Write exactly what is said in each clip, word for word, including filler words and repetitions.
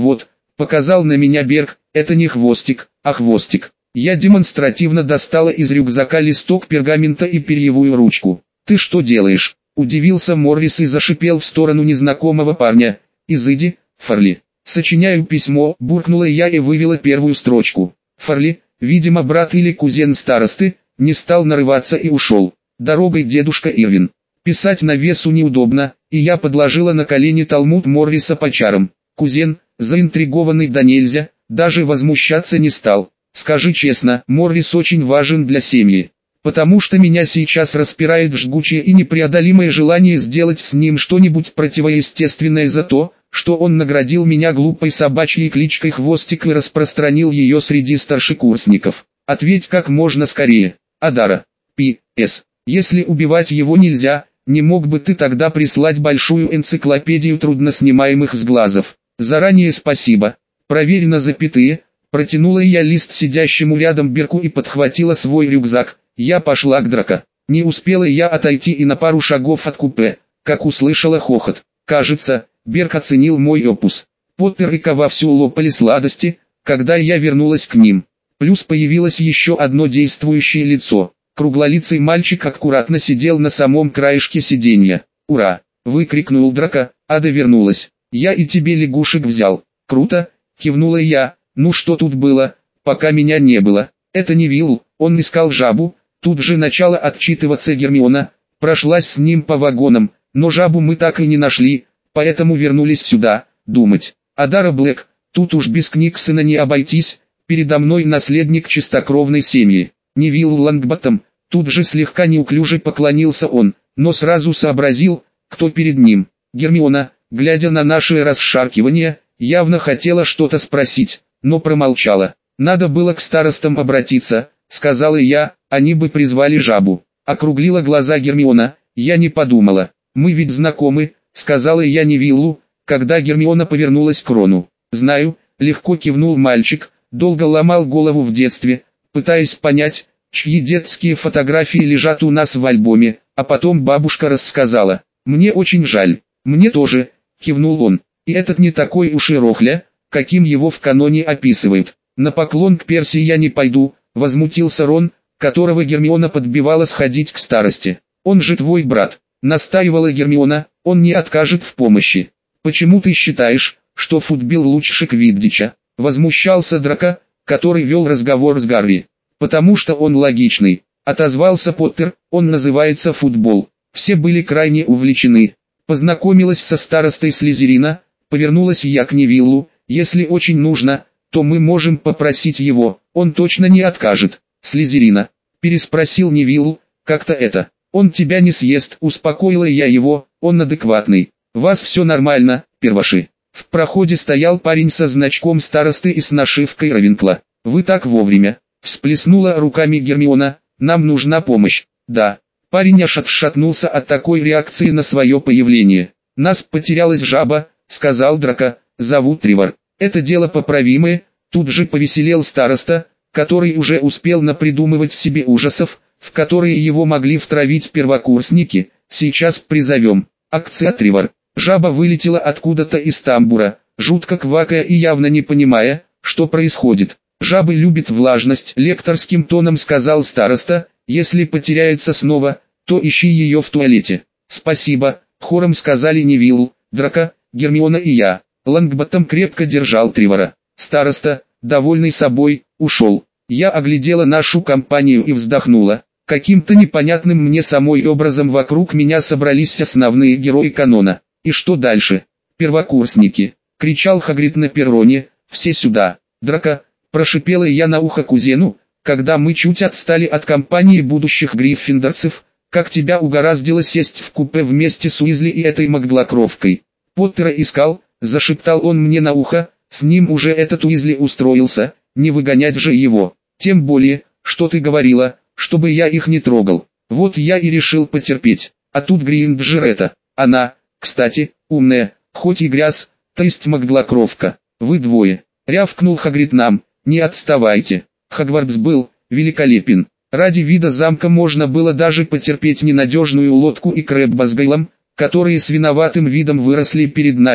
Вот, показал на меня Берг, это не хвостик, а хвостик. Я демонстративно достала из рюкзака листок пергамента и перьевую ручку. «Ты что делаешь?» – удивился Моррис и зашипел в сторону незнакомого парня. «Изыди, Фарли». «Сочиняю письмо», – буркнула я и вывела первую строчку. Фарли, видимо брат или кузен старосты, не стал нарываться и ушел. «Дорогой, дедушка Ирвин». Писать на весу неудобно, и я подложила на колени талмуд Морриса по чарам. Кузен, заинтригованный до нельзя, даже возмущаться не стал. «Скажи честно, Моррис очень важен для семьи, потому что меня сейчас распирает жгучее и непреодолимое желание сделать с ним что-нибудь противоестественное за то, что он наградил меня глупой собачьей кличкой Хвостик и распространил ее среди старшекурсников. Ответь как можно скорее. Адара. Пи С. Если убивать его нельзя, не мог бы ты тогда прислать большую энциклопедию трудноснимаемых сглазов? Заранее спасибо. Проверь на запятые». Протянула я лист сидящему рядом Берку и подхватила свой рюкзак. Я пошла к Драко. Не успела я отойти и на пару шагов от купе, как услышала хохот. Кажется, Берк оценил мой опус. Поттер и Ка вовсю лопали сладости, когда я вернулась к ним. Плюс появилось еще одно действующее лицо. Круглолицый мальчик аккуратно сидел на самом краешке сиденья. «Ура!» — выкрикнул Драко. «Ада вернулась. Я и тебе лягушек взял». «Круто!» — кивнула я. «Ну что тут было, пока меня не было?» «Это Невилл, он искал жабу». Тут же начала отчитываться Гермиона. Прошлась с ним по вагонам, но жабу мы так и не нашли, поэтому вернулись сюда, думать. Адара Блэк, тут уж без Книксона не обойтись, передо мной наследник чистокровной семьи. Невилл Лонгботтом, тут же слегка неуклюже поклонился он, но сразу сообразил, кто перед ним. Гермиона, глядя на наши расшаркивания, явно хотела что-то спросить, но промолчала. «Надо было к старостам обратиться», — сказала я, — «они бы призвали жабу». Округлила глаза Гермиона. «Я не подумала. Мы ведь знакомы», — сказала я Невиллу, когда Гермиона повернулась к Рону. «Знаю», — легко кивнул мальчик, долго ломал голову в детстве, пытаясь понять, чьи детские фотографии лежат у нас в альбоме, а потом бабушка рассказала. «Мне очень жаль». «Мне тоже», — кивнул он. «И этот не такой уж и рохля, каким его в каноне описывают». «На поклон к Перси я не пойду», — возмутился Рон, которого Гермиона подбивала сходить к старости. «Он же твой брат», — настаивала Гермиона, — «он не откажет в помощи». «Почему ты считаешь, что футбил лучше Квиддича?» — возмущался Драко, который вел разговор с Гарри. «Потому что он логичный», — отозвался Поттер, — «он называется футбол». Все были крайне увлечены. Познакомилась со старостой Слизерина, повернулась я к Невиллу. «Если очень нужно, то мы можем попросить его, он точно не откажет». «Слизерина?» — переспросил Невилл. «Как-то это. Он тебя не съест», — успокоила я его, — «он адекватный. Вас все нормально, перваши». В проходе стоял парень со значком старосты и с нашивкой Равенкла. «Вы так вовремя», — всплеснула руками Гермиона, — «нам нужна помощь». «Да». Парень аж отшатнулся от такой реакции на свое появление. «Нас потерялась жаба», — сказал Драко, — «зовут Тривор». «Это дело поправимое», — тут же повеселел староста, который уже успел напридумывать себе ужасов, в которые его могли втравить первокурсники. «Сейчас призовем». Акция Тривор. Жаба вылетела откуда-то из тамбура, жутко квакая и явно не понимая, что происходит. «Жабы любят влажность», — лекторским тоном сказал староста. «Если потеряется снова, то ищи ее в туалете». «Спасибо», — хором сказали Невилл, Драко, Гермиона и я. Лонгботтом крепко держал Тривора. Староста, довольный собой, ушел. Я оглядела нашу компанию и вздохнула. Каким-то непонятным мне самой образом вокруг меня собрались основные герои канона. «И что дальше?» «Первокурсники!» — кричал Хагрид на перроне. «Все сюда!» «Драко!» — прошипела я на ухо кузену, когда мы чуть отстали от компании будущих гриффиндорцев. «Как тебя угораздило сесть в купе вместе с Уизли и этой Маглокровкой?» «Поттера искал», — зашептал он мне на ухо, — «с ним уже этот Уизли устроился, не выгонять же его. Тем более, что ты говорила, чтобы я их не трогал. Вот я и решил потерпеть. А тут Гринджер это, она, кстати, умная, хоть и грязь, то есть Маглокровка. Вы двое», — рявкнул Хагрид нам, — «не отставайте». Хогвартс был великолепен. Ради вида замка можно было даже потерпеть ненадежную лодку и Крэбба с Гейлом, которые с виноватым видом выросли перед нами,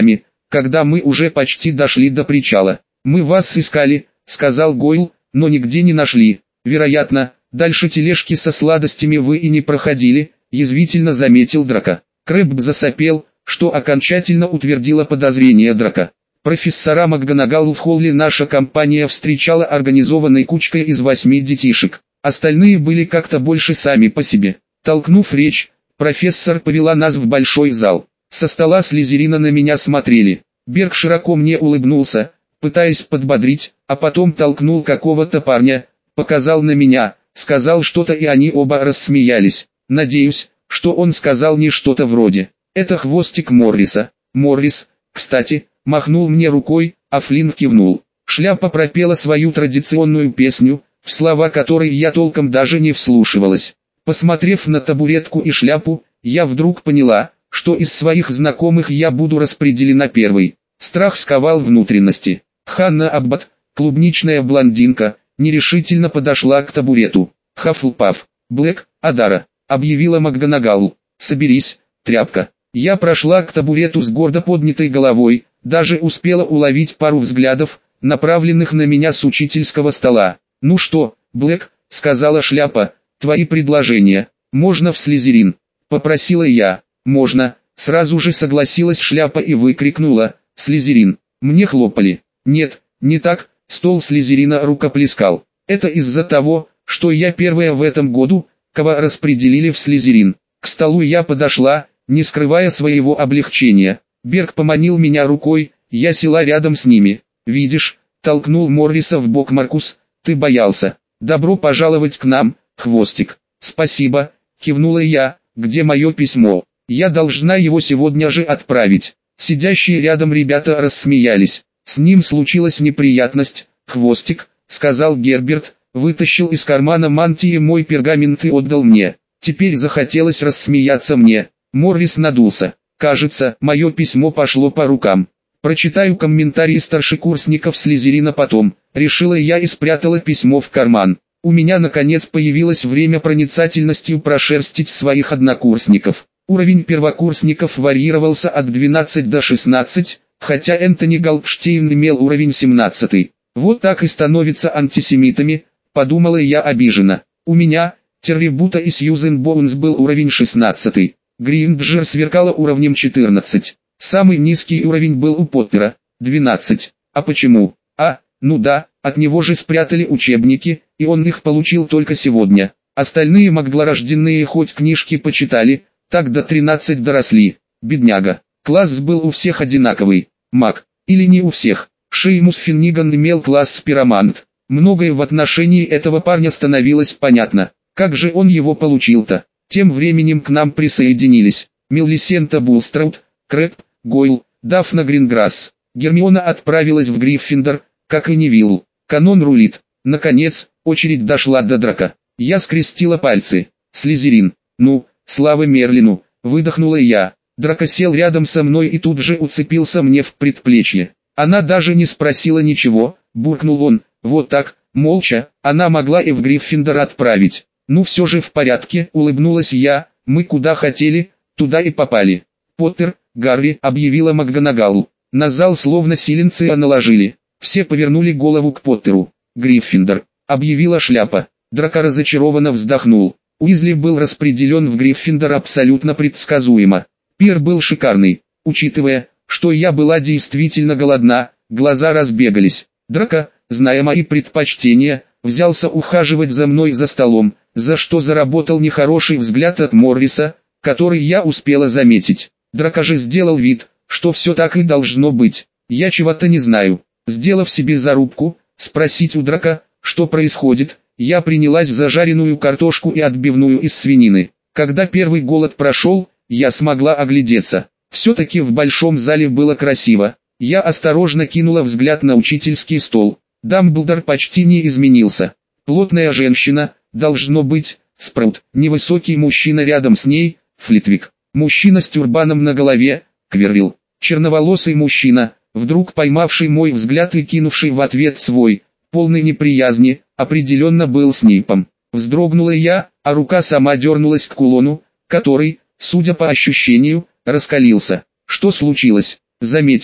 когда мы уже почти дошли до причала. «Мы вас искали», — сказал Гойл, — «но нигде не нашли. Вероятно, дальше тележки со сладостями вы и не проходили», — язвительно заметил Драко. Крэбб засопел, что окончательно утвердило подозрение Драко. Профессора МакГонагалл в холле наша компания встречала организованной кучкой из восьми детишек. Остальные были как-то больше сами по себе. Толкнув речь, профессор повела нас в большой зал. Со стола Слизерина на меня смотрели. Берг широко мне улыбнулся, пытаясь подбодрить, а потом толкнул какого-то парня, показал на меня, сказал что-то, и они оба рассмеялись. Надеюсь, что он сказал не что-то вроде: «Это хвостик Морриса». Моррис, кстати, махнул мне рукой, а Флинн кивнул. Шляпа пропела свою традиционную песню, в слова которой я толком даже не вслушивалась. Посмотрев на табуретку и шляпу, я вдруг поняла, что из своих знакомых я буду распределена первой. Страх сковал внутренности. Ханна Аббат, клубничная блондинка, нерешительно подошла к табурету. «Хаффлпаф, Блэк, Адара», — объявила МакГонагалл. «Соберись, тряпка». Я прошла к табурету с гордо поднятой головой, даже успела уловить пару взглядов, направленных на меня с учительского стола. «Ну что, Блэк», — сказала шляпа, — «твои предложения. Можно в Слизерин?» — попросила я. «Можно», — сразу же согласилась шляпа и выкрикнула: «Слизерин!» Мне хлопали. «Нет, не так», — стол Слизерина рукоплескал. «Это из-за того, что я первая в этом году, кого распределили в Слизерин». К столу я подошла, не скрывая своего облегчения. Берг поманил меня рукой, я села рядом с ними. «Видишь», — толкнул Морриса в бок Маркус, — «ты боялся. Добро пожаловать к нам, Хвостик». «Спасибо», — кивнула я. «Где мое письмо? Я должна его сегодня же отправить». Сидящие рядом ребята рассмеялись. «С ним случилась неприятность, Хвостик», — сказал Герберт, вытащил из кармана мантии мой пергамент и отдал мне. Теперь захотелось рассмеяться мне. Моррис надулся. «Кажется, мое письмо пошло по рукам. Прочитаю комментарии старшекурсников Слизерина потом», — решила я и спрятала письмо в карман. У меня наконец появилось время проницательностью прошерстить своих однокурсников. Уровень первокурсников варьировался от двенадцати до шестнадцати, хотя Энтони Голдштейн имел уровень семнадцатый. «Вот так и становятся антисемитами», — подумала я обиженно. У меня, Терри Бута и Сьюзен Боунс был уровень шестнадцатый. Гринджер сверкала уровнем четырнадцать. Самый низкий уровень был у Поттера, двенадцать. А почему? А, ну да, от него же спрятали учебники, и он их получил только сегодня. Остальные маглорожденные хоть книжки почитали, так до тринадцати доросли. Бедняга. Класс был у всех одинаковый. Маг. Или не у всех. Шеймус Финниган имел класс спиромант. Многое в отношении этого парня становилось понятно. Как же он его получил-то? Тем временем к нам присоединились Мелисента Булстраут, Крэбб, Гойл, Дафна Гринграсс. Гермиона отправилась в Гриффиндор, как и Невилл. Канон рулит. Наконец, очередь дошла до Драко. Я скрестила пальцы. Слизерин. Ну, слава Мерлину, выдохнула я. Драко сел рядом со мной и тут же уцепился мне в предплечье. Она даже не спросила ничего, буркнул он. Вот так, молча, она могла и в Гриффиндор отправить. «Ну все же в порядке», — улыбнулась я, — «мы куда хотели, туда и попали». «Поттер, Гарри», — объявила МакГонагалл. На зал словно силенция наложили. Все повернули голову к Поттеру. «Гриффиндор», — объявила шляпа. Драко разочарованно вздохнул. Уизли был распределен в Гриффиндор абсолютно предсказуемо. Пир был шикарный, учитывая, что я была действительно голодна, глаза разбегались. Драко, зная мои предпочтения, взялся ухаживать за мной за столом, за что заработал нехороший взгляд от Морриса, который я успела заметить. Драко же сделал вид, что все так и должно быть. Я чего-то не знаю. Сделав себе зарубку, спросить у Драко, что происходит, я принялась за жареную картошку и отбивную из свинины. Когда первый голод прошел, я смогла оглядеться. Все-таки в большом зале было красиво. Я осторожно кинула взгляд на учительский стол. Дамблдор почти не изменился. Плотная женщина, должно быть, Спраут, невысокий мужчина рядом с ней, Флитвик, мужчина с тюрбаном на голове, Квиррилл, черноволосый мужчина, вдруг поймавший мой взгляд и кинувший в ответ свой, полный неприязни, определенно был Снейпом. Вздрогнула я, а рука сама дернулась к кулону, который, судя по ощущению, раскалился. «Что случилось?» «Заметил,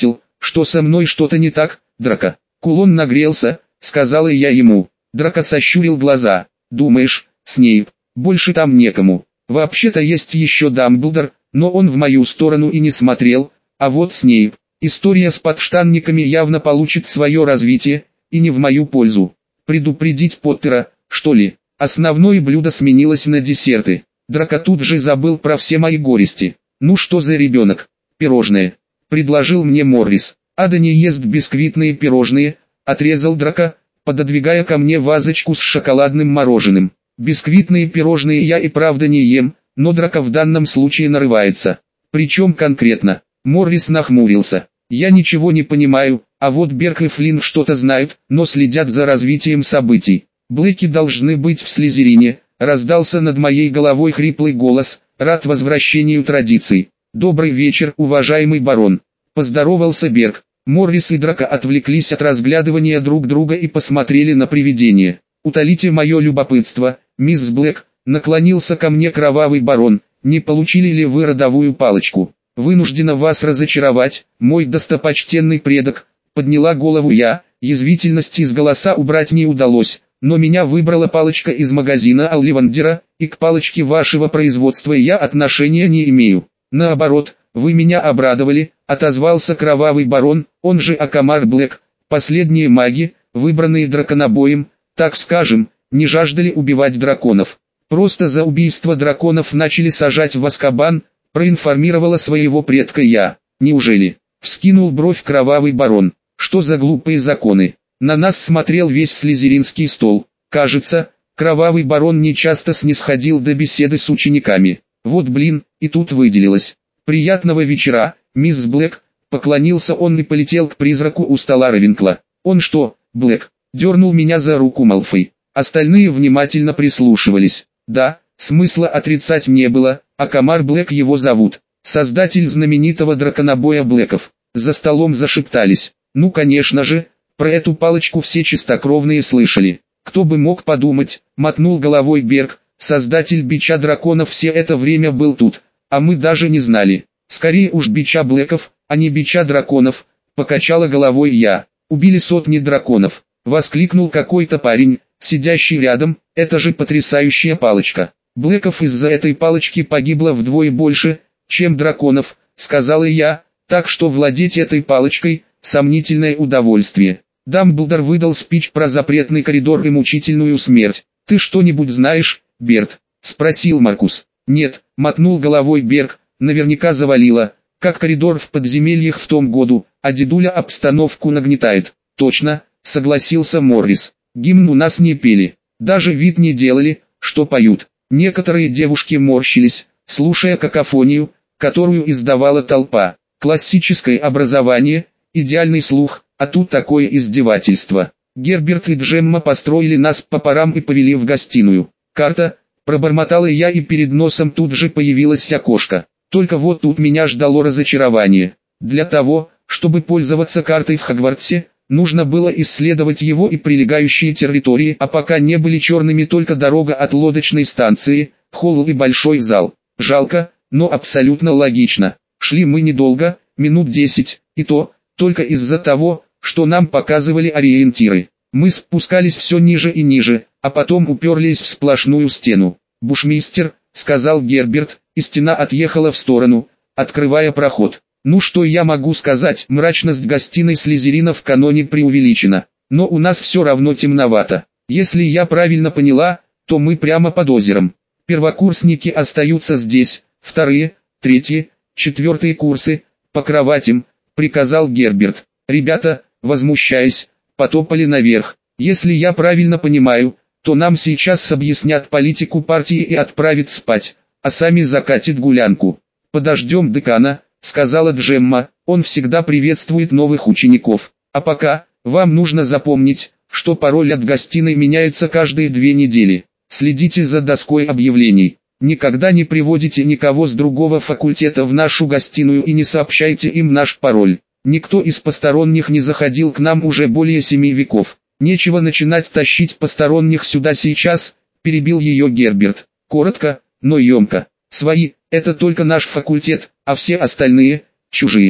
что со мной что-то не так, Драко. Кулон нагрелся, сказала я ему. Драко сощурил глаза. Думаешь, Снейп, больше там некому. Вообще-то есть еще Дамблдор, но он в мою сторону и не смотрел, а вот Снейп. История с подштанниками явно получит свое развитие, и не в мою пользу. Предупредить Поттера, что ли? Основное блюдо сменилось на десерты. Драко тут же забыл про все мои горести. Ну что за ребенок? Пирожное. Предложил мне Моррис. Ада не ест бисквитные пирожные, отрезал Драко, пододвигая ко мне вазочку с шоколадным мороженым. Бисквитные пирожные я и правда не ем, но Драко в данном случае нарывается. Причем конкретно. Моррис нахмурился. Я ничего не понимаю, а вот Берг и Флинн что-то знают, но следят за развитием событий. Блэки должны быть в Слизерине, раздался над моей головой хриплый голос, рад возвращению традиций. Добрый вечер, уважаемый барон. Поздоровался Берг. Моррис и Драко отвлеклись от разглядывания друг друга и посмотрели на привидение. Утолите мое любопытство, мисс Блэк, наклонился ко мне кровавый барон, не получили ли вы родовую палочку? Вынуждена вас разочаровать, мой достопочтенный предок, подняла голову я, язвительности из голоса убрать не удалось, но меня выбрала палочка из магазина Олливандера, и к палочке вашего производства я отношения не имею. Наоборот, вы меня обрадовали, отозвался кровавый барон, он же Акамар Блэк, последние маги, выбранные драконобоем, так скажем, не жаждали убивать драконов. Просто за убийство драконов начали сажать в Азкабан, проинформировала своего предка я. Неужели? Вскинул бровь кровавый барон. Что за глупые законы? На нас смотрел весь слизеринский стол. Кажется, кровавый барон не часто снисходил до беседы с учениками. Вот блин, и тут выделилось. Приятного вечера, мисс Блэк, поклонился он и полетел к призраку у стола Равенкла. Он что, Блэк? Дернул меня за руку Малфой. Остальные внимательно прислушивались. Да, смысла отрицать не было, Акамар Блэк его зовут. Создатель знаменитого драконобоя Блэков. За столом зашептались. Ну конечно же, про эту палочку все чистокровные слышали. Кто бы мог подумать, мотнул головой Берг, создатель бича драконов все это время был тут, а мы даже не знали. Скорее уж бича Блэков, а не бича драконов, покачала головой я. Убили сотни драконов. Воскликнул какой-то парень, сидящий рядом, это же потрясающая палочка. Блэков из-за этой палочки погибло вдвое больше, чем драконов, сказала я, так что владеть этой палочкой – сомнительное удовольствие. Дамблдор выдал спич про запретный коридор и мучительную смерть. «Ты что-нибудь знаешь, Берт?» – спросил Маркус. «Нет», – мотнул головой Берг, – наверняка завалило, как коридор в подземельях в том году, а дедуля обстановку нагнетает. «Точно», – согласился Моррис. «Гимн у нас не пели, даже вид не делали, что поют». Некоторые девушки морщились, слушая какофонию, которую издавала толпа. Классическое образование, идеальный слух, а тут такое издевательство. Герберт и Джемма построили нас по парам и повели в гостиную. «Карта», пробормотала я, и перед носом тут же появилось окошко. Только вот тут меня ждало разочарование. Для того, чтобы пользоваться картой в Хогвартсе, нужно было исследовать его и прилегающие территории, а пока не были черными только дорога от лодочной станции, холл и большой зал. Жалко, но абсолютно логично. Шли мы недолго, минут десять, и то, только из-за того, что нам показывали ориентиры. Мы спускались все ниже и ниже, а потом уперлись в сплошную стену. «Бушмейстер», — сказал Герберт, и стена отъехала в сторону, открывая проход. Ну что я могу сказать, мрачность гостиной Слизерина в каноне преувеличена, но у нас все равно темновато. Если я правильно поняла, то мы прямо под озером. Первокурсники остаются здесь, вторые, третьи, четвертые курсы, по кроватям, приказал Герберт. Ребята, возмущаясь, потопали наверх. Если я правильно понимаю, то нам сейчас объяснят политику партии и отправят спать, а сами закатят гулянку. Подождем декана, сказала Джемма, он всегда приветствует новых учеников. А пока, вам нужно запомнить, что пароль от гостиной меняется каждые две недели. Следите за доской объявлений. Никогда не приводите никого с другого факультета в нашу гостиную и не сообщайте им наш пароль. Никто из посторонних не заходил к нам уже более семи веков. Нечего начинать тащить посторонних сюда сейчас, перебил ее Герберт. Коротко, но емко. Свои – это только наш факультет, а все остальные – чужие.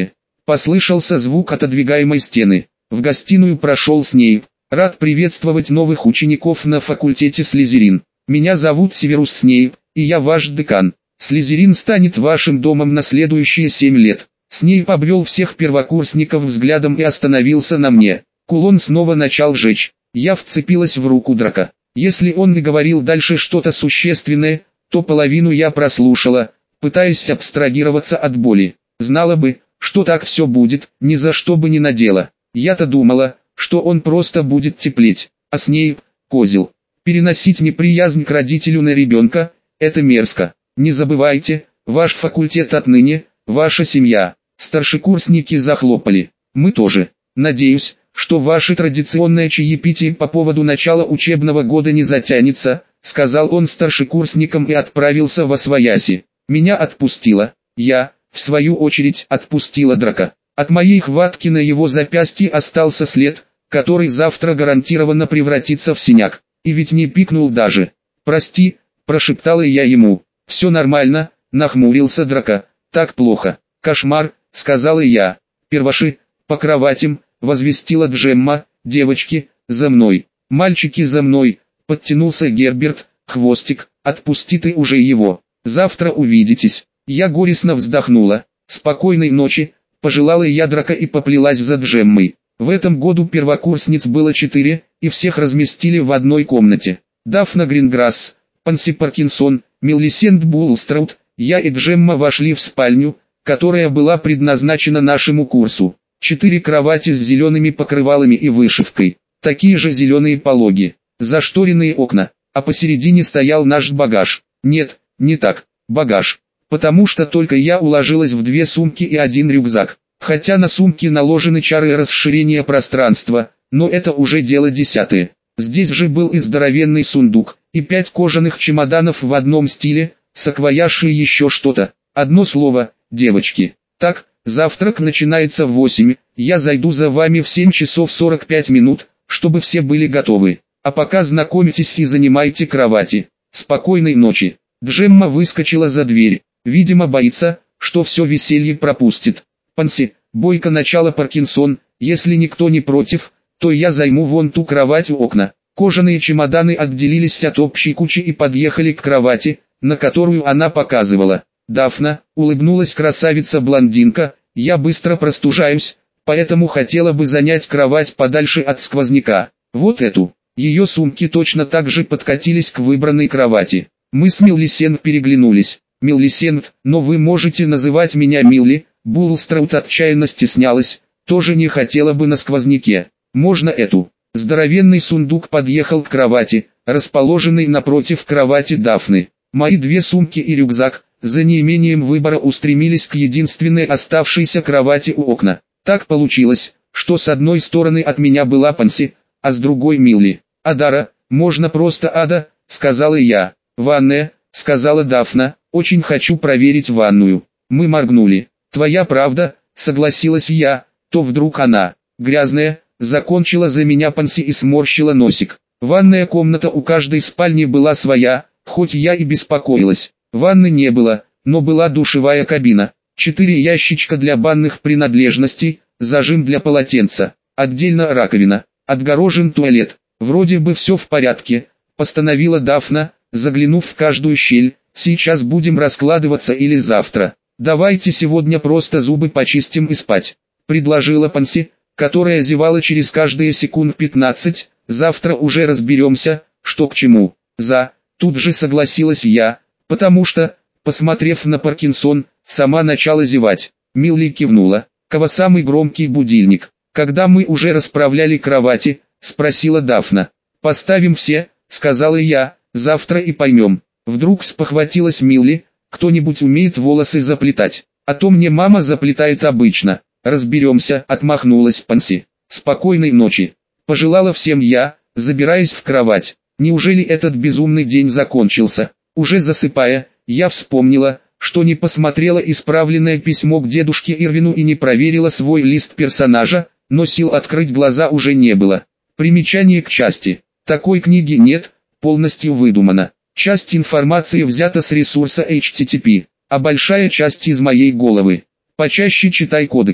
Послышался звук отодвигаемой стены. В гостиную прошел Снейп. Рад приветствовать новых учеников на факультете Слизерин. Меня зовут Северус Снейп, и я ваш декан. Слизерин станет вашим домом на следующие семь лет. Снейп обвел всех первокурсников взглядом и остановился на мне. Кулон снова начал жечь. Я вцепилась в руку Драка. Если он не говорил дальше что-то существенное, то половину я прослушала, пытаясь абстрагироваться от боли. Знала бы, что так все будет, ни за что бы не надела. Я-то думала, что он просто будет теплеть, а Снейп – козел. Переносить неприязнь к родителю на ребенка – это мерзко. Не забывайте, ваш факультет отныне – ваша семья. Старшекурсники захлопали. Мы тоже. Надеюсь, что ваше традиционное чаепитие по поводу начала учебного года не затянется, сказал он старшекурсникам и отправился восвояси. Меня отпустило. Я, в свою очередь, отпустила Драка. От моей хватки на его запястье остался след, который завтра гарантированно превратится в синяк. И ведь не пикнул даже. «Прости», – прошептала я ему. «Все нормально», – нахмурился Драка. «Так плохо». «Кошмар», – сказала я. «Перваши, по кроватям», – возвестила Джемма. «Девочки, за мной». «Мальчики, за мной», – подтянулся Герберт. «Хвостик, отпусти ты уже его. Завтра увидитесь». Я горестно вздохнула. «Спокойной ночи», – пожелала я Драка и поплелась за Джеммой. В этом году первокурсниц было четыре, и всех разместили в одной комнате. Дафна Гринграсс, Панси Паркинсон, Милисент Булстраут, я и Джемма вошли в спальню, которая была предназначена нашему курсу. Четыре кровати с зелеными покрывалами и вышивкой, такие же зеленые пологи, зашторенные окна, а посередине стоял наш багаж. Нет, не так, багаж, потому что только я уложилась в две сумки и один рюкзак. Хотя на сумки наложены чары расширения пространства, но это уже дело десятое. Здесь же был и здоровенный сундук, и пять кожаных чемоданов в одном стиле, саквояж и еще что-то. Одно слово, девочки. Так, завтрак начинается в восемь, я зайду за вами в семь часов сорок пять минут, чтобы все были готовы. А пока знакомитесь и занимайте кровати. Спокойной ночи. Джемма выскочила за дверь, видимо боится, что все веселье пропустит. Панси, бойко начала Паркинсон, если никто не против, то я займу вон ту кровать у окна. Кожаные чемоданы отделились от общей кучи и подъехали к кровати, на которую она показывала. Дафна, улыбнулась красавица-блондинка, я быстро простужаюсь, поэтому хотела бы занять кровать подальше от сквозняка. Вот эту. Ее сумки точно так же подкатились к выбранной кровати. Мы с Милисент переглянулись. Милисент, но вы можете называть меня Милли. Булстраут отчаянно стеснялась, тоже не хотела бы на сквозняке. Можно эту. Здоровенный сундук подъехал к кровати, расположенной напротив кровати Дафны. Мои две сумки и рюкзак, за неимением выбора устремились к единственной оставшейся кровати у окна. Так получилось, что с одной стороны от меня была Панси, а с другой Милли. «Адара, можно просто Ада», — сказала я. «Ванная», — сказала Дафна, — «очень хочу проверить ванную». Мы моргнули. «Твоя правда», — согласилась я, то вдруг она, грязная, закончила за меня Панси и сморщила носик. Ванная комната у каждой спальни была своя, хоть я и беспокоилась. Ванны не было, но была душевая кабина, четыре ящичка для банных принадлежностей, зажим для полотенца, отдельно раковина, отгорожен туалет. Вроде бы все в порядке, постановила Дафна, заглянув в каждую щель. «Сейчас будем раскладываться или завтра? Давайте сегодня просто зубы почистим и спать», — предложила Панси, которая зевала через каждые секунд пятнадцать. «Завтра уже разберемся, что к чему». «За», — тут же согласилась я, потому что, посмотрев на Паркинсон, сама начала зевать. Милли кивнула. «Кого самый громкий будильник?» «Когда мы уже расправляли кровати», — спросила Дафна. «Поставим все», — сказала я, — «завтра и поймем». Вдруг спохватилась Милли: «Кто-нибудь умеет волосы заплетать? А то мне мама заплетает обычно». «Разберемся», — отмахнулась Панси. «Спокойной ночи», — пожелала всем я, забираясь в кровать. Неужели этот безумный день закончился? Уже засыпая, я вспомнила, что не посмотрела исправленное письмо к дедушке Ирвину и не проверила свой лист персонажа, но сил открыть глаза уже не было. Примечание к части. Такой книги нет, полностью выдумана. Часть информации взята с ресурса эйч ти ти пи, а большая часть из моей головы. Почаще читай кодекс.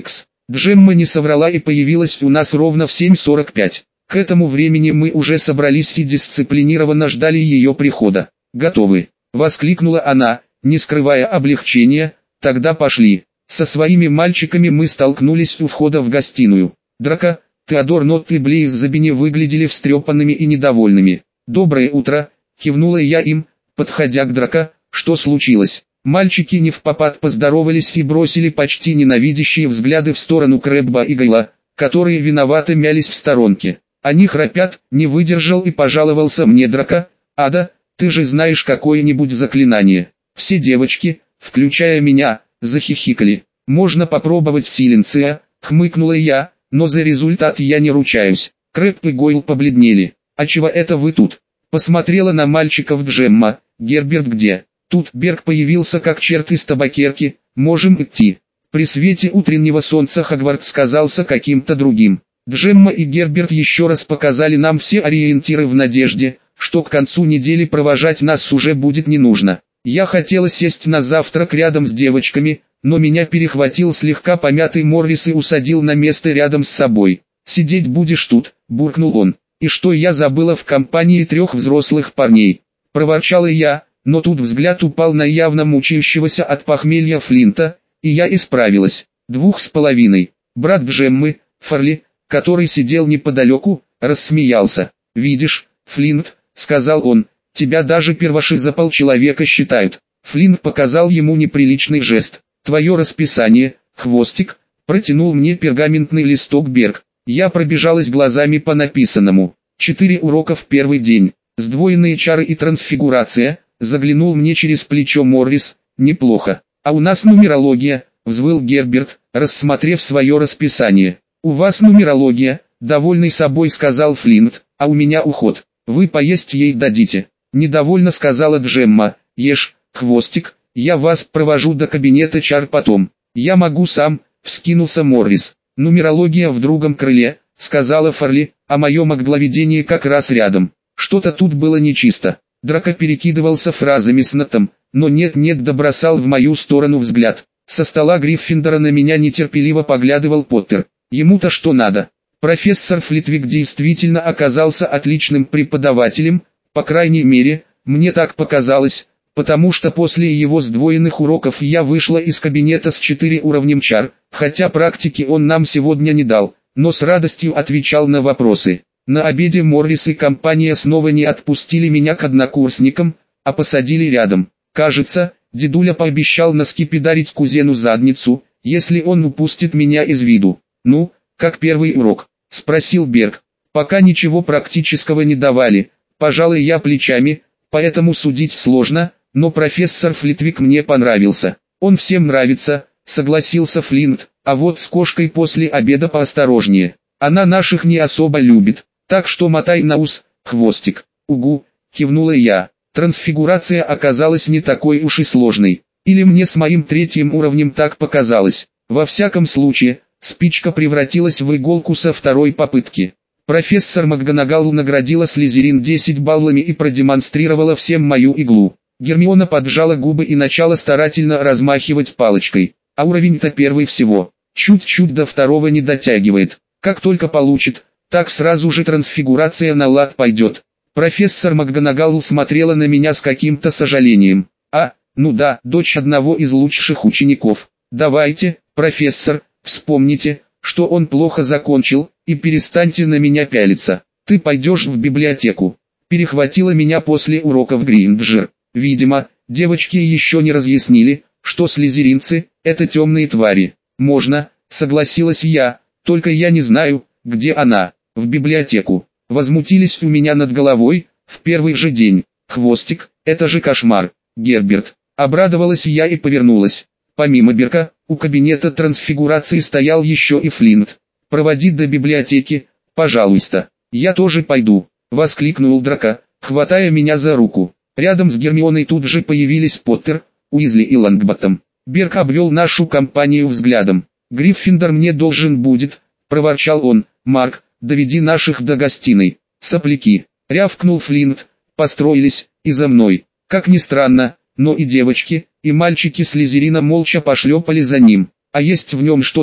Джемма не соврала и появилась у нас ровно в семь сорок пять. К этому времени мы уже собрались и дисциплинированно ждали ее прихода. «Готовы!» — воскликнула она, не скрывая облегчения. «Тогда пошли». Со своими мальчиками мы столкнулись у входа в гостиную. Драко, Теодор Нотт и Блейз Забини выглядели встрепанными и недовольными. «Доброе утро!» — кивнула я им, подходя к Драко. «Что случилось?» Мальчики невпопад поздоровались и бросили почти ненавидящие взгляды в сторону Крэбба и Гайла, которые виновато мялись в сторонке. «Они храпят», — не выдержал и пожаловался мне Драко. «Ада, ты же знаешь какое-нибудь заклинание». Все девочки, включая меня, захихикали. «Можно попробовать силенция», — хмыкнула я, «но за результат я не ручаюсь». Крэб и Гойл побледнели. «А чего это вы тут?» Посмотрела на мальчиков Джемма. «Герберт где?» Тут Берг появился как черт из табакерки. «Можем идти». При свете утреннего солнца Хогвартс казался каким-то другим. Джемма и Герберт еще раз показали нам все ориентиры в надежде, что к концу недели провожать нас уже будет не нужно. Я хотела сесть на завтрак рядом с девочками, но меня перехватил слегка помятый Моррис и усадил на место рядом с собой. «Сидеть будешь тут», — буркнул он. «И что я забыла в компании трех взрослых парней?» — проворчала я, но тут взгляд упал на явно мучающегося от похмелья Флинта, и я исправилась. Двух с половиной. Брат Джеммы, Фарли, который сидел неподалеку, рассмеялся. «Видишь, Флинт», — сказал он, — «тебя даже перваши за полчеловека считают». Флинт показал ему неприличный жест. «Твое расписание, хвостик», — протянул мне пергаментный листок Берг. Я пробежалась глазами по написанному. Четыре урока в первый день. Сдвоенные чары и трансфигурация. Заглянул мне через плечо Моррис. «Неплохо. А у нас нумерология», — взвыл Герберт, рассмотрев свое расписание. «У вас нумерология», — довольный собой сказал Флинт, — «а у меня уход. Вы поесть ей дадите». Недовольно сказала Джемма. «Ешь, хвостик, я вас провожу до кабинета чар потом». «Я могу сам», — вскинулся Моррис. «Нумерология в другом крыле», — сказала Фарли, — «а мое магловидение как раз рядом». Что-то тут было нечисто. Драко перекидывался фразами с Нотом, но нет-нет да бросал в мою сторону взгляд. Со стола Гриффиндора на меня нетерпеливо поглядывал Поттер. Ему-то что надо? Профессор Флитвик действительно оказался отличным преподавателем, по крайней мере, мне так показалось, потому что после его сдвоенных уроков я вышла из кабинета с четыре уровнем чар, хотя практики он нам сегодня не дал, но с радостью отвечал на вопросы. На обеде Моррис и компания снова не отпустили меня к однокурсникам, а посадили рядом. Кажется, дедуля пообещал наскипидарить кузену задницу, если он упустит меня из виду. «Ну, как первый урок?» — спросил Берг. «Пока ничего практического не давали, пожалуй, я плечами, поэтому судить сложно, но профессор Флитвик мне понравился». «Он всем нравится», — согласился Флинт, «а вот с кошкой после обеда поосторожнее. Она наших не особо любит, так что мотай на ус, хвостик». «Угу», — кивнула я. Трансфигурация оказалась не такой уж и сложной. Или мне с моим третьим уровнем так показалось. Во всяком случае, спичка превратилась в иголку со второй попытки. Профессор МакГонагал наградила Слизерин десять баллами и продемонстрировала всем мою иглу. Гермиона поджала губы и начала старательно размахивать палочкой. А уровень-то первый всего. Чуть-чуть до второго не дотягивает. Как только получит, так сразу же трансфигурация на лад пойдет. Профессор МакГонагал смотрела на меня с каким-то сожалением. «А, ну да, дочь одного из лучших учеников. Давайте, профессор, вспомните, что он плохо закончил, и перестаньте на меня пялиться. Ты пойдешь в библиотеку». Перехватила меня после уроков Гринджер. Видимо, девочки еще не разъяснили, что слизеринцы – это темные твари. «Можно», согласилась я, только я не знаю, где она. «В библиотеку». Возмутились у меня над головой, в первый же день. «Хвостик, это же кошмар, Герберт». Обрадовалась я и повернулась. Помимо Берка, у кабинета трансфигурации стоял еще и Флинт. «Проводи до библиотеки, пожалуйста». «Я тоже пойду», — воскликнул Драко, хватая меня за руку. Рядом с Гермионой тут же появились Поттер, Уизли и Лонгботтом. Берк обвел нашу компанию взглядом. «Гриффиндор мне должен будет», — проворчал он. «Марк, доведи наших до гостиной». «Сопляки», — рявкнул Флинт, построились, и за мной. Как ни странно, но и девочки, и мальчики Слизерина молча пошлепали за ним. «А есть в нем что-то», —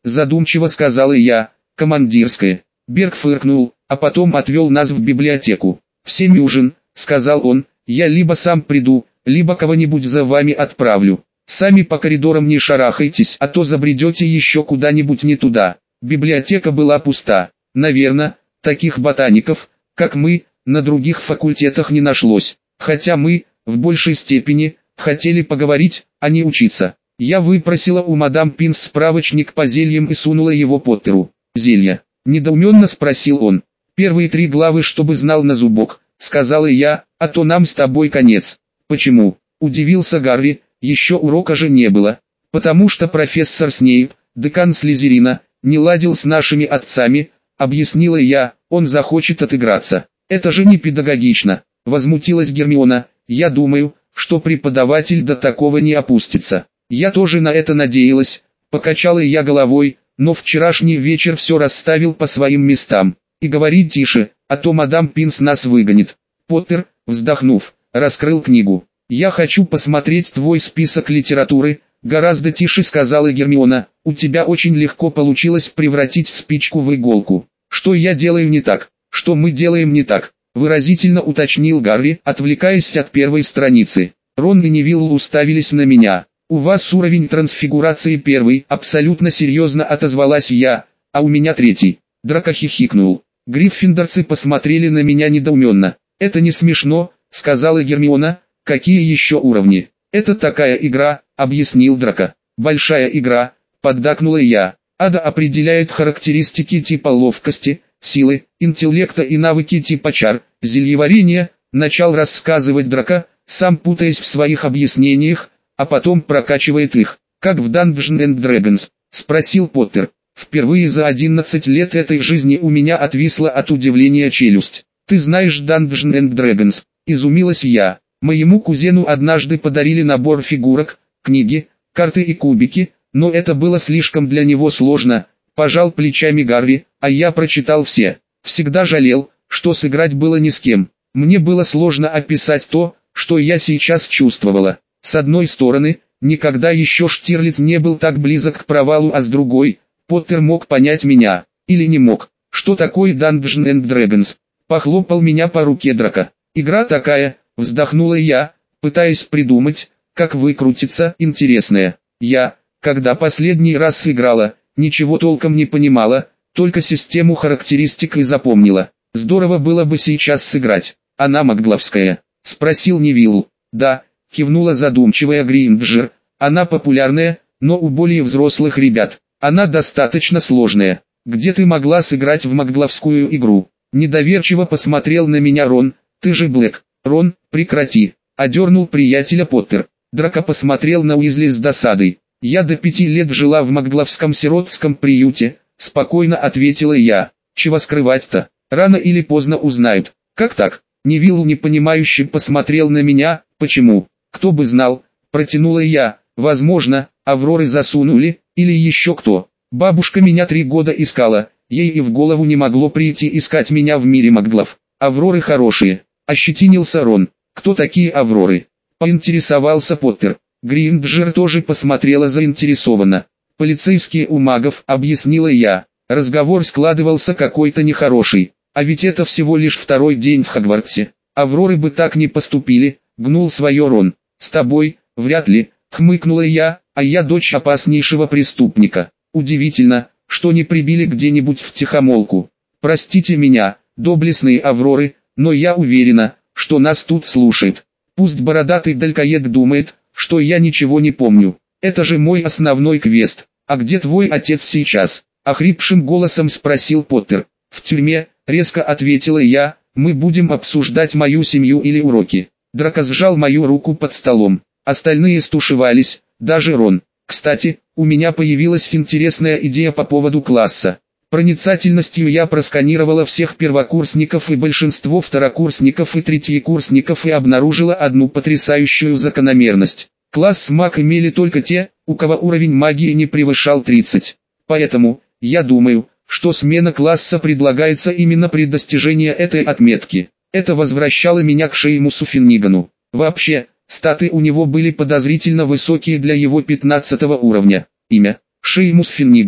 задумчиво сказала я, командирская. Берг фыркнул, а потом отвел нас в библиотеку. «В семь ужин», — сказал он, — «я либо сам приду, либо кого-нибудь за вами отправлю. Сами по коридорам не шарахайтесь, а то забредете еще куда-нибудь не туда». Библиотека была пуста. Наверное, таких ботаников, как мы, на других факультетах не нашлось. Хотя мы, в большей степени, хотели поговорить, а не учиться. Я выпросила у мадам Пинс справочник по зельям и сунула его Поттеру. «Зелья?» — недоуменно спросил он. «Первые три главы, чтобы знал на зубок», — сказала я, — «а то нам с тобой конец». «Почему?» — удивился Гарри, — «еще урока же не было». «Потому что профессор Снейп, декан Слизерина, не ладил с нашими отцами», — объяснила я, — «он захочет отыграться». «Это же не педагогично», — возмутилась Гермиона. «Я думаю, что преподаватель до такого не опустится». «Я тоже на это надеялась», — покачала я головой, но вчерашний вечер все расставил по своим местам. «И говори тише, а то мадам Пинс нас выгонит». Поттер, вздохнув, раскрыл книгу. «Я хочу посмотреть твой список литературы», — гораздо тише сказала Гермиона. «У тебя очень легко получилось превратить спичку в иголку». «Что я делаю не так? Что мы делаем не так?» — выразительно уточнил Гарри, отвлекаясь от первой страницы. Рон и Невилл уставились на меня. «У вас уровень трансфигурации первый», — абсолютно серьезно отозвалась я, — «а у меня третий». Драко хихикнул. Гриффиндорцы посмотрели на меня недоуменно. «Это не смешно», — сказала Гермиона. «Какие еще уровни?» «Это такая игра», — объяснил Драко. «Большая игра», — поддакнула я. «Ада определяет характеристики типа ловкости, силы, интеллекта и навыки типа чар, зельеварения», — начал рассказывать Драко, сам путаясь в своих объяснениях, а потом прокачивает их. «Как в Dungeons and Dragons?» — спросил Поттер. Впервые за одиннадцать лет этой жизни у меня отвисла от удивления челюсть. «Ты знаешь Dungeons and Dragons?» — изумилась я. «Моему кузену однажды подарили набор фигурок, книги, карты и кубики, но это было слишком для него сложно», — пожал плечами Гарри, «а я прочитал все. Всегда жалел, что сыграть было ни с кем. Мне было сложно описать то, что я сейчас чувствовала. С одной стороны, никогда еще Штирлиц не был так близок к провалу, а с другой, Поттер мог понять меня, или не мог. Что такое Dungeons and Dragons?» Похлопал меня по руке Драко. «Игра такая», — вздохнула я, пытаясь придумать, как выкрутиться, интересная. Я, когда последний раз сыграла, ничего толком не понимала, только систему характеристик и запомнила. «Здорово было бы сейчас сыграть. Она магловская?» — спросил Невилл. «Да», — кивнула задумчивая Гринджер, — «она популярная, но у более взрослых ребят. Она достаточно сложная. Где ты могла сыграть в магловскую игру?» Недоверчиво посмотрел на меня Рон. «Ты же Блэк». «Рон, прекрати», — одернул приятеля Поттер. Драко посмотрел на Уизли с досадой. «Я до пяти лет жила в магловском сиротском приюте», — спокойно ответила я. «Чего скрывать-то? Рано или поздно узнают». «Как так?» Невилл непонимающе посмотрел на меня. «Почему?» «Кто бы знал», — протянула я. «Возможно, Авроры засунули, или еще кто. Бабушка меня три года искала, ей и в голову не могло прийти искать меня в мире маглов. Авроры хорошие», — ощетинился Рон. «Кто такие Авроры?» — поинтересовался Поттер. Гринджер тоже посмотрела заинтересованно. «Полицейские у магов», — объяснила я. Разговор складывался какой-то нехороший. «А ведь это всего лишь второй день в Хогвартсе. Авроры бы так не поступили», — гнул свое Рон. «С тобой, вряд ли», — хмыкнула я, — «а я дочь опаснейшего преступника. Удивительно, что не прибили где-нибудь втихомолку. Простите меня, доблестные Авроры, но я уверена, что нас тут слушает. Пусть бородатый далькоед думает, что я ничего не помню. Это же мой основной квест. А где твой отец сейчас?» — охрипшим голосом спросил Поттер. «В тюрьме», — резко ответила я, — «мы будем обсуждать мою семью или уроки». Драко сжал мою руку под столом. Остальные стушевались, даже Рон. «Кстати, у меня появилась интересная идея по поводу класса». Проницательностью я просканировала всех первокурсников и большинство второкурсников и третьекурсников и обнаружила одну потрясающую закономерность. Класс маг имели только те, у кого уровень магии не превышал тридцать. Поэтому, я думаю, что смена класса предлагается именно при достижении этой отметки. Это возвращало меня к Шеймусу Финнигану. Вообще, статы у него были подозрительно высокие для его пятнадцатого уровня. Имя — Шеймус Финниган.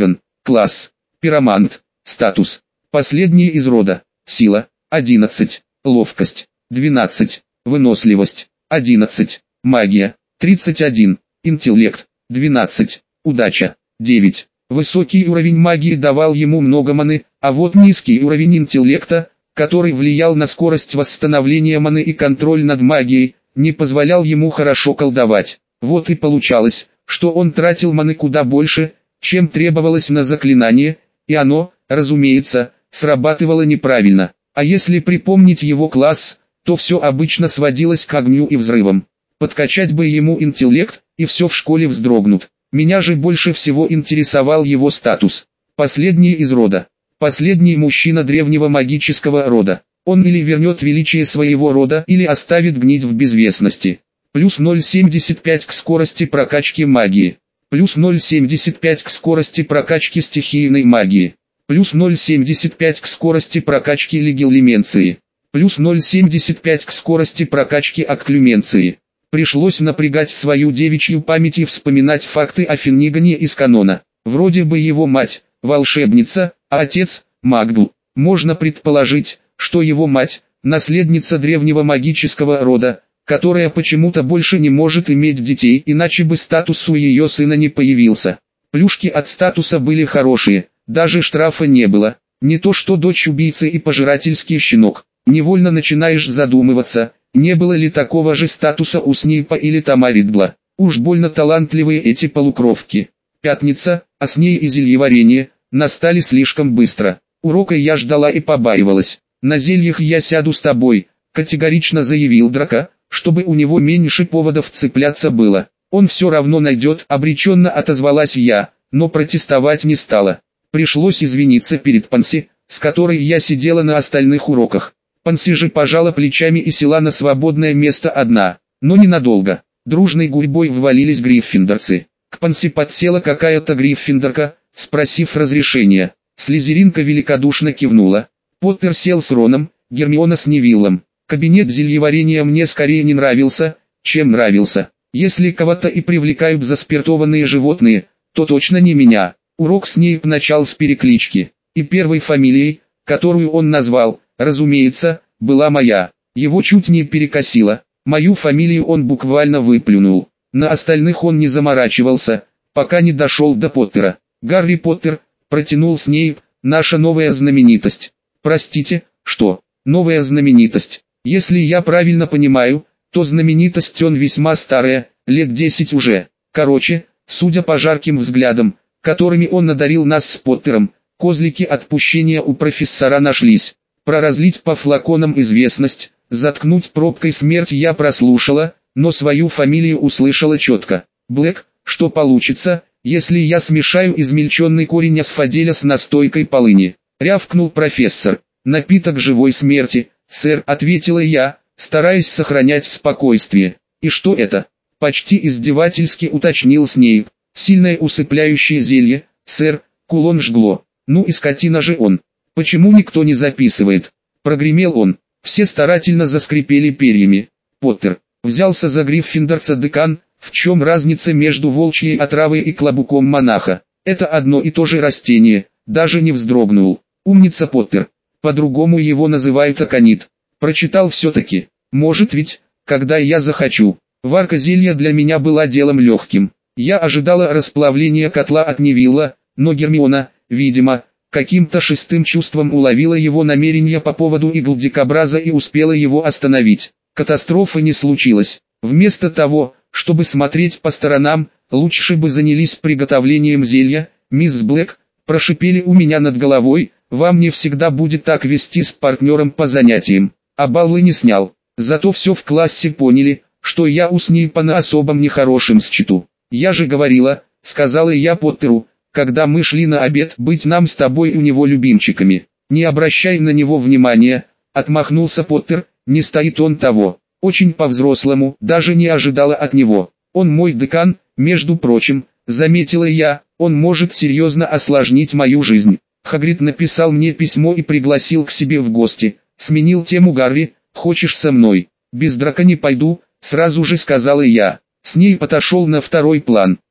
Класс. Пиромант. Статус. Последний из рода. Сила. одиннадцать. Ловкость. двенадцать. Выносливость. одиннадцать. Магия. тридцать один. Интеллект. двенадцать. Удача. девять. Высокий уровень магии давал ему много маны, а вот низкий уровень интеллекта, который влиял на скорость восстановления маны и контроль над магией, не позволял ему хорошо колдовать. Вот и получалось, что он тратил маны куда больше, чем требовалось на заклинание, и оно, разумеется, срабатывало неправильно. А если припомнить его класс, то все обычно сводилось к огню и взрывам. Подкачать бы ему интеллект, и все в школе вздрогнут. Меня же больше всего интересовал его статус. Последний из рода. Последний мужчина древнего магического рода. Он или вернет величие своего рода, или оставит гнить в безвестности. Плюс ноль целых семьдесят пять к скорости прокачки магии. Плюс ноль целых семьдесят пять к скорости прокачки стихийной магии. Плюс ноль целых семьдесят пять к скорости прокачки легилименции. Плюс ноль целых семьдесят пять к скорости прокачки акклюменции. Пришлось напрягать свою девичью память и вспоминать факты о Финнигане из канона. Вроде бы его мать – волшебница, а отец – Магл. Можно предположить, что его мать – наследница древнего магического рода, которая почему-то больше не может иметь детей, иначе бы статус у ее сына не появился. Плюшки от статуса были хорошие, даже штрафа не было. Не то что дочь убийцы и пожирательский щенок. Невольно начинаешь задумываться, не было ли такого же статуса у Снейпа или Тома Риддла. Уж больно талантливые эти полукровки. Пятница, а с ней и зельеварение, настали слишком быстро. Урока я ждала и побаивалась. На зельях я сяду с тобой, категорично заявил Драко, чтобы у него меньше поводов цепляться было. Он все равно найдет, обреченно отозвалась я, но протестовать не стала. Пришлось извиниться перед Панси, с которой я сидела на остальных уроках. Панси же пожала плечами и села на свободное место одна, но ненадолго. Дружной гурьбой ввалились гриффиндорцы. К Панси подсела какая-то гриффиндорка, спросив разрешения. Слизеринка великодушно кивнула. Поттер сел с Роном, Гермиона с Невиллом. Кабинет зельеварения мне скорее не нравился, чем нравился. Если кого-то и привлекают заспиртованные животные, то точно не меня. Урок Снейп начал с переклички, и первой фамилией, которую он назвал, разумеется, была моя. Его чуть не перекосило, мою фамилию он буквально выплюнул. На остальных он не заморачивался, пока не дошел до Поттера. «Гарри Поттер», протянул Снейп, — «наша новая знаменитость». «Простите, что? Новая знаменитость? Если я правильно понимаю, то знаменитость он весьма старая, лет десять уже. Короче, судя по жарким взглядам, которыми он надарил нас с Поттером, козлики отпущения у профессора нашлись. Проразлить по флаконам известность, заткнуть пробкой смерть я прослушала, но свою фамилию услышала четко. Блэк, что получится, если я смешаю измельченный корень асфаделя с настойкой полыни? Рявкнул профессор. Напиток живой смерти, сэр, ответила я, стараясь сохранять спокойствие. И что это? Почти издевательски уточнил Снейп. Сильное усыпляющее зелье, сэр, кулон жгло. Ну и скотина же он. Почему никто не записывает? Прогремел он. Все старательно заскрипели перьями. Поттер взялся за гриффиндорца декан. В чем разница между волчьей отравой и клобуком монаха? Это одно и то же растение. Даже не вздрогнул. Умница Поттер. По-другому его называют аконит. Прочитал все-таки. Может ведь, когда я захочу. Варка зелья для меня была делом легким. Я ожидала расплавления котла от Невилла, но Гермиона, видимо, каким-то шестым чувством уловила его намерения по поводу игл дикобраза и успела его остановить. Катастрофы не случилось. Вместо того, чтобы смотреть по сторонам, лучше бы занялись приготовлением зелья. «Мисс Блэк», прошипели у меня над головой, — «вам не всегда будет так вести с партнером по занятиям». А баллы не снял. Зато все в классе поняли, что я у Снейпа на особом нехорошем счету. «Я же говорила», — сказала я Поттеру, когда мы шли на обед, — «быть нам с тобой у него любимчиками». «Не обращай на него внимания», — отмахнулся Поттер, — «не стоит он того». Очень по-взрослому, даже не ожидала от него. «Он мой декан, между прочим», — заметила я, — «он может серьезно осложнить мою жизнь». Хагрид написал мне письмо и пригласил к себе в гости. Сменил тему. «Гарри, хочешь со мной?» «Без Драко не пойду», — сразу же сказала я. Снейп отошел на второй план.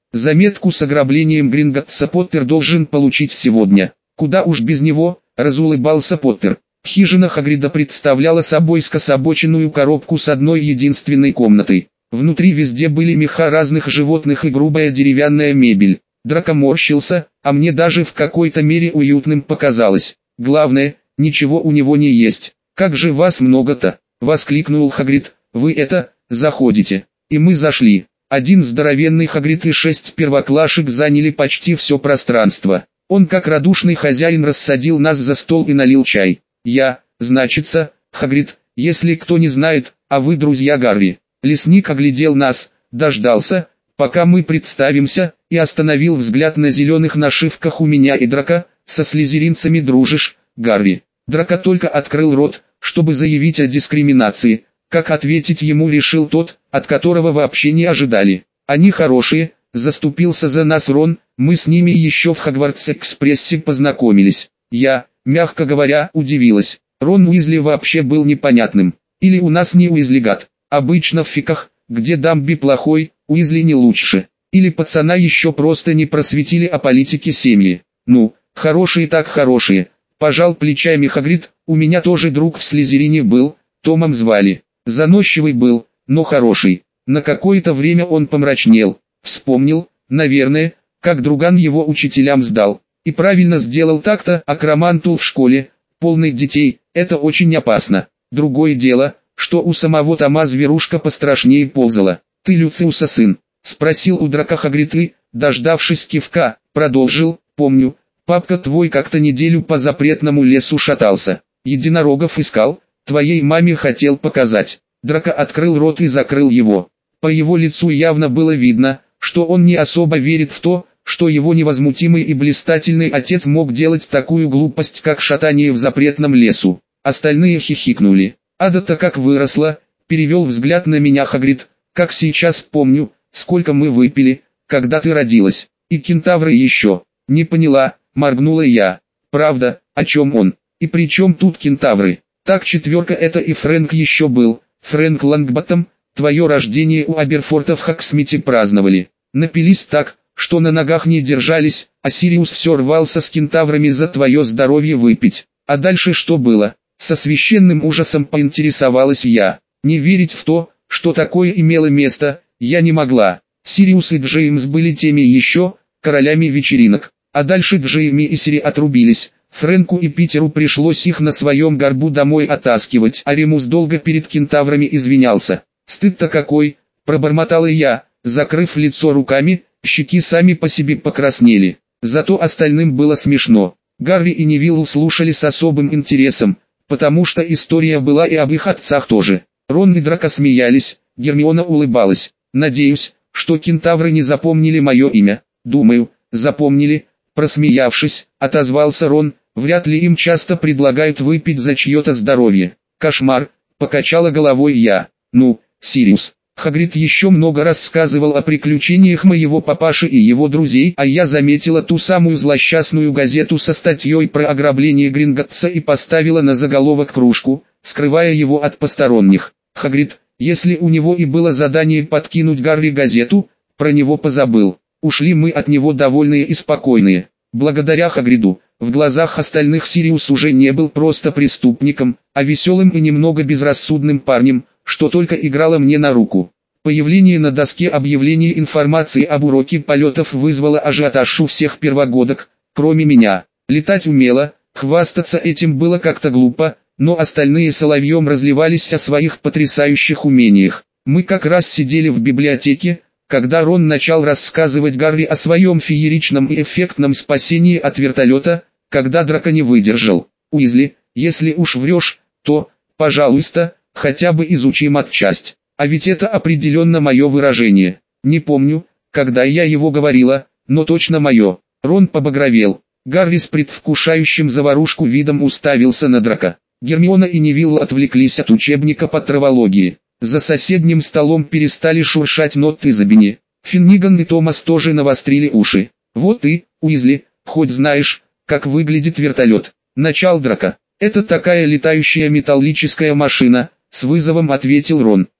Заметку с ограблением Гринготтса Поттер должен получить сегодня. Куда уж без него, разулыбался Поттер. Хижина Хагрида представляла собой скособоченную коробку с одной единственной комнатой. Внутри везде были меха разных животных и грубая деревянная мебель. Драко морщился, а мне даже в какой-то мере уютным показалось. Главное, ничего у него не есть. «Как же вас много-то!» — воскликнул Хагрид. «Вы это, заходите». И мы зашли. Один здоровенный Хагрид и шесть первоклашек заняли почти все пространство. Он как радушный хозяин рассадил нас за стол и налил чай. «Я, значится, Хагрид, если кто не знает, а вы друзья Гарри». Лесник оглядел нас, дождался, пока мы представимся, и остановил взгляд на зеленых нашивках у меня и Драко. «Со слизеринцами дружишь, Гарри?» Драко только открыл рот, чтобы заявить о дискриминации. Как ответить ему решил тот, от которого вообще не ожидали. «Они хорошие», — заступился за нас Рон, «мы с ними еще в Хогвартс-экспрессе познакомились». Я, мягко говоря, удивилась. Рон Уизли вообще был непонятным. Или у нас не Уизли-гад. Обычно в фиках, где Дамби плохой, Уизли не лучше. Или пацана еще просто не просветили о политике семьи. Ну, хорошие так хорошие. Пожал плечами Хагрид, у меня тоже друг в Слизерине был, Томом звали. Заносчивый был, но хороший. На какое-то время он помрачнел. Вспомнил, наверное, как друган его учителям сдал. И правильно сделал так-то, акромантул в школе, полный детей, это очень опасно. Другое дело, что у самого Тома зверушка пострашнее ползала. «Ты Люциуса сын?» — спросил у Драко Хагрид и, дождавшись кивка, продолжил. «Помню, папка твой как-то неделю по запретному лесу шатался. Единорогов искал, твоей маме хотел показать». Драко открыл рот и закрыл его. По его лицу явно было видно, что он не особо верит в то, что его невозмутимый и блистательный отец мог делать такую глупость, как шатание в запретном лесу. Остальные хихикнули. «Ада-то как выросла», — перевел взгляд на меня Хагрид, «как сейчас помню, сколько мы выпили, когда ты родилась. И кентавры еще». «Не поняла», — моргнула я. «Правда, о чем он? И при чем тут кентавры?» «Так четверка это и Фрэнк еще был. Фрэнк Лонгботтом, твое рождение у Аберфорта в Хоксмите праздновали. Напились так, что на ногах не держались, а Сириус все рвался с кентаврами за твое здоровье выпить. А дальше что было?» Со священным ужасом поинтересовалась я. Не верить в то, что такое имело место, я не могла. Сириус и Джеймс были теми еще, королями вечеринок. А дальше Джейми и Сири отрубились. Фрэнку и Питеру пришлось их на своем горбу домой оттаскивать, а Ремус долго перед кентаврами извинялся. «Стыд-то какой!» – пробормотала я, закрыв лицо руками, щеки сами по себе покраснели. Зато остальным было смешно. Гарри и Невилл слушали с особым интересом, потому что история была и об их отцах тоже. Рон и Драко смеялись, Гермиона улыбалась. «Надеюсь, что кентавры не запомнили мое имя». «Думаю, запомнили», – просмеявшись, отозвался Рон. «Вряд ли им часто предлагают выпить за чье-то здоровье». «Кошмар», – покачала головой я. «Ну, Сириус». Хагрид еще много рассказывал о приключениях моего папаши и его друзей, а я заметила ту самую злосчастную газету со статьей про ограбление Гринготтса и поставила на заголовок кружку, скрывая его от посторонних. Хагрид, если у него и было задание подкинуть Гарри газету, про него позабыл. Ушли мы от него довольные и спокойные. Благодаря Хагриду, в глазах остальных Сириус уже не был просто преступником, а веселым и немного безрассудным парнем, что только играло мне на руку. Появление на доске объявлений информации об уроке полетов вызвало ажиотаж у всех первогодок, кроме меня. Летать умела, хвастаться этим было как-то глупо, но остальные соловьем разливались о своих потрясающих умениях. Мы как раз сидели в библиотеке, когда Рон начал рассказывать Гарри о своем фееричном и эффектном спасении от вертолета, когда Драко не выдержал. «Уизли, если уж врешь, то, пожалуйста, хотя бы изучи матчасть. А ведь это определенно мое выражение. Не помню, когда я его говорила, но точно мое». Рон побагровел. Гарри с предвкушающим заварушку видом уставился на Драко. Гермиона и Невилл отвлеклись от учебника по травологии. За соседним столом перестали шуршать ноты Забини. Финниган и Томас тоже навострили уши. «Вот ты, Уизли, хоть знаешь, как выглядит вертолет?» Начал Драко. «Это такая летающая металлическая машина», — с вызовом ответил Рон.